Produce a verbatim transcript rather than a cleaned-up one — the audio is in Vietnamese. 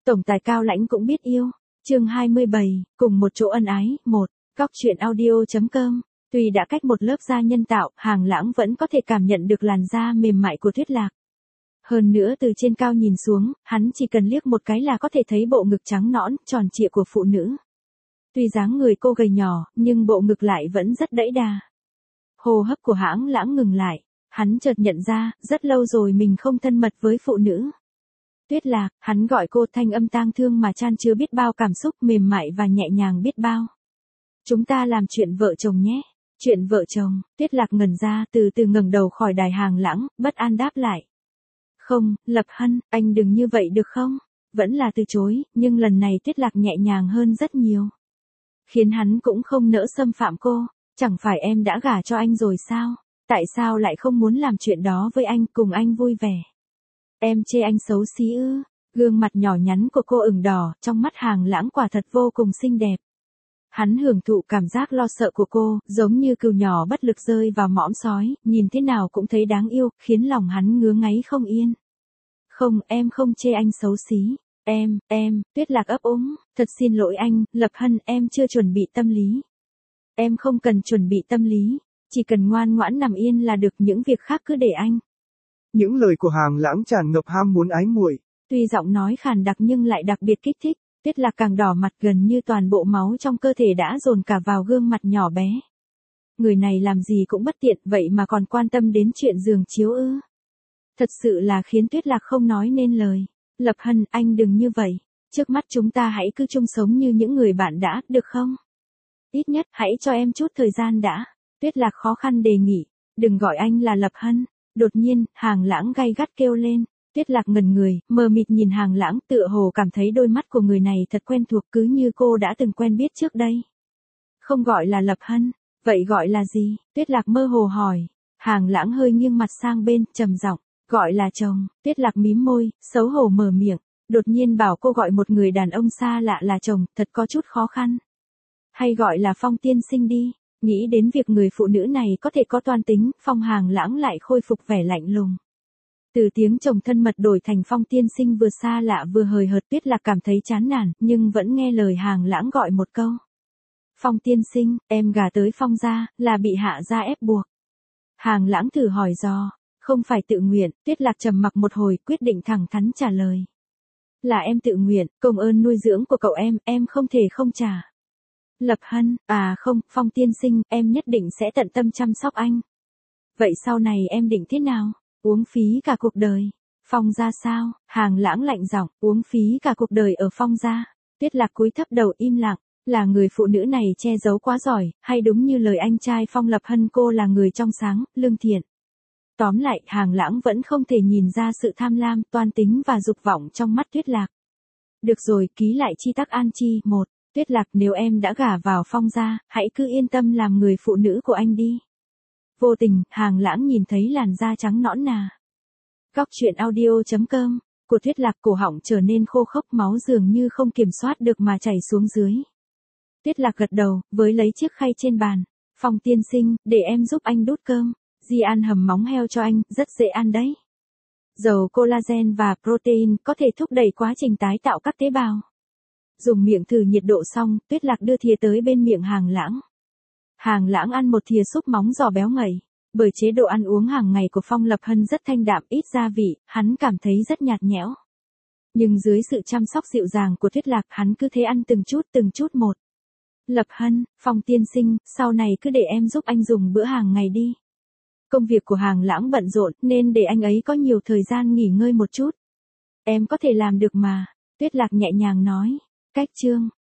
Tổng tài cao lãnh cũng biết yêu. Chương hai mươi bảy, cùng một chỗ ân ái. Một. Góc truyện audio.com. Tuy đã cách một lớp da nhân tạo, Hàng Lãng vẫn có thể cảm nhận được làn da mềm mại của Tuyết Lạc. Hơn nữa từ trên cao nhìn xuống, hắn chỉ cần liếc một cái là có thể thấy bộ ngực trắng nõn, tròn trịa của phụ nữ. Tuy dáng người cô gầy nhỏ, nhưng bộ ngực lại vẫn rất đẫy đà. Hô hấp của Hàng Lãng ngừng lại, hắn chợt nhận ra, rất lâu rồi mình không thân mật với phụ nữ. Tuyết Lạc, hắn gọi cô, thanh âm tang thương mà chan chứa biết bao cảm xúc, mềm mại và nhẹ nhàng biết bao. Chúng ta làm chuyện vợ chồng nhé. Chuyện vợ chồng. Tuyết Lạc ngẩn ra, từ từ ngẩng đầu khỏi đài Hàng Lãng, bất an đáp lại. Không, Lập Hân, anh đừng như vậy được không? Vẫn là từ chối, nhưng lần này Tuyết Lạc nhẹ nhàng hơn rất nhiều. Khiến hắn cũng không nỡ xâm phạm cô. Chẳng phải em đã gả cho anh rồi sao? Tại sao lại không muốn làm chuyện đó với anh, cùng anh vui vẻ? Em chê anh xấu xí ư? Gương mặt nhỏ nhắn của cô ửng đỏ, trong mắt Hàng Lãng quả thật vô cùng xinh đẹp. Hắn hưởng thụ cảm giác lo sợ của cô, giống như cừu nhỏ bất lực rơi vào mõm sói, nhìn thế nào cũng thấy đáng yêu, khiến lòng hắn ngứa ngáy không yên. Không, em không chê anh xấu xí. Em, em, Tuyết Lạc ấp úng, thật xin lỗi anh, Lập Hân, em chưa chuẩn bị tâm lý. Em không cần chuẩn bị tâm lý, chỉ cần ngoan ngoãn nằm yên là được, những việc khác cứ để anh. Những lời của Hàng Lãng tràn ngập ham muốn ái muội. Tuy giọng nói khàn đặc nhưng lại đặc biệt kích thích, Tuyết Lạc càng đỏ mặt, gần như toàn bộ máu trong cơ thể đã dồn cả vào gương mặt nhỏ bé. Người này làm gì cũng bất tiện, vậy mà còn quan tâm đến chuyện giường chiếu ư? Thật sự là khiến Tuyết Lạc không nói nên lời. Lập Hân, anh đừng như vậy. Trước mắt chúng ta hãy cứ chung sống như những người bạn đã, được không? Ít nhất hãy cho em chút thời gian đã. Tuyết Lạc khó khăn đề nghị. Đừng gọi anh là Lập Hân. Đột nhiên, Hàng Lãng gay gắt kêu lên. Tuyết Lạc ngẩn người, mờ mịt nhìn Hàng Lãng, tựa hồ cảm thấy đôi mắt của người này thật quen thuộc, cứ như cô đã từng quen biết trước đây. Không gọi là Lập Hân, vậy gọi là gì? Tuyết Lạc mơ hồ hỏi. Hàng Lãng hơi nghiêng mặt sang bên, trầm giọng, gọi là chồng. Tuyết Lạc mím môi, xấu hổ mở miệng. Đột nhiên bảo cô gọi một người đàn ông xa lạ là chồng, thật có chút khó khăn. Hay gọi là Phong tiên sinh đi. Nghĩ đến việc người phụ nữ này có thể có toan tính, Phong Hàng Lãng lại khôi phục vẻ lạnh lùng. Từ tiếng chồng thân mật đổi thành Phong tiên sinh vừa xa lạ vừa hời hợt, Tuyết Lạc cảm thấy chán nản, nhưng vẫn nghe lời Hàng Lãng gọi một câu. Phong tiên sinh, em gả tới Phong gia, là bị hạ gia ép buộc. Hàng Lãng thử hỏi dò, không phải tự nguyện. Tuyết Lạc trầm mặc một hồi, quyết định thẳng thắn trả lời. Là em tự nguyện, công ơn nuôi dưỡng của cậu em, em không thể không trả. Lập Hân, à không, Phong tiên sinh, em nhất định sẽ tận tâm chăm sóc anh. Vậy sau này em định thế nào? Uống phí cả cuộc đời. Phong gia sao? Hàng Lãng lạnh giọng, uống phí cả cuộc đời ở Phong gia. Tuyết Lạc cúi thấp đầu im lặng, là người phụ nữ này che giấu quá giỏi, hay đúng như lời anh trai Phong Lập Hân, cô là người trong sáng, lương thiện. Tóm lại, Hàng Lãng vẫn không thể nhìn ra sự tham lam, toan tính và dục vọng trong mắt Tuyết Lạc. Được rồi, ký lại chi tắc an chi. Một. Tuyết Lạc, nếu em đã gả vào Phong gia, hãy cứ yên tâm làm người phụ nữ của anh đi. Vô tình, Hàng Lãng nhìn thấy làn da trắng nõn nà. Góc truyện audio.com của Tuyết Lạc, cổ họng trở nên khô khốc, máu dường như không kiểm soát được mà chảy xuống dưới. Tuyết Lạc gật đầu, với lấy chiếc khay trên bàn. Phong tiên sinh, để em giúp anh đút cơm. Di ăn hầm móng heo cho anh, rất dễ ăn đấy. Dầu collagen và protein có thể thúc đẩy quá trình tái tạo các tế bào. Dùng miệng thử nhiệt độ xong, Tuyết Lạc đưa thìa tới bên miệng Hàng Lãng. Hàng Lãng ăn một thìa súp móng giò béo ngậy. Bởi chế độ ăn uống hàng ngày của Phong Lập Hân rất thanh đạm, ít gia vị, hắn cảm thấy rất nhạt nhẽo. Nhưng dưới sự chăm sóc dịu dàng của Tuyết Lạc, hắn cứ thế ăn từng chút từng chút một. Lập Hân, Phong tiên sinh, sau này cứ để em giúp anh dùng bữa hàng ngày đi. Công việc của Hàng Lãng bận rộn, nên để anh ấy có nhiều thời gian nghỉ ngơi một chút. Em có thể làm được mà. Tuyết Lạc nhẹ nhàng nói. Cách chương.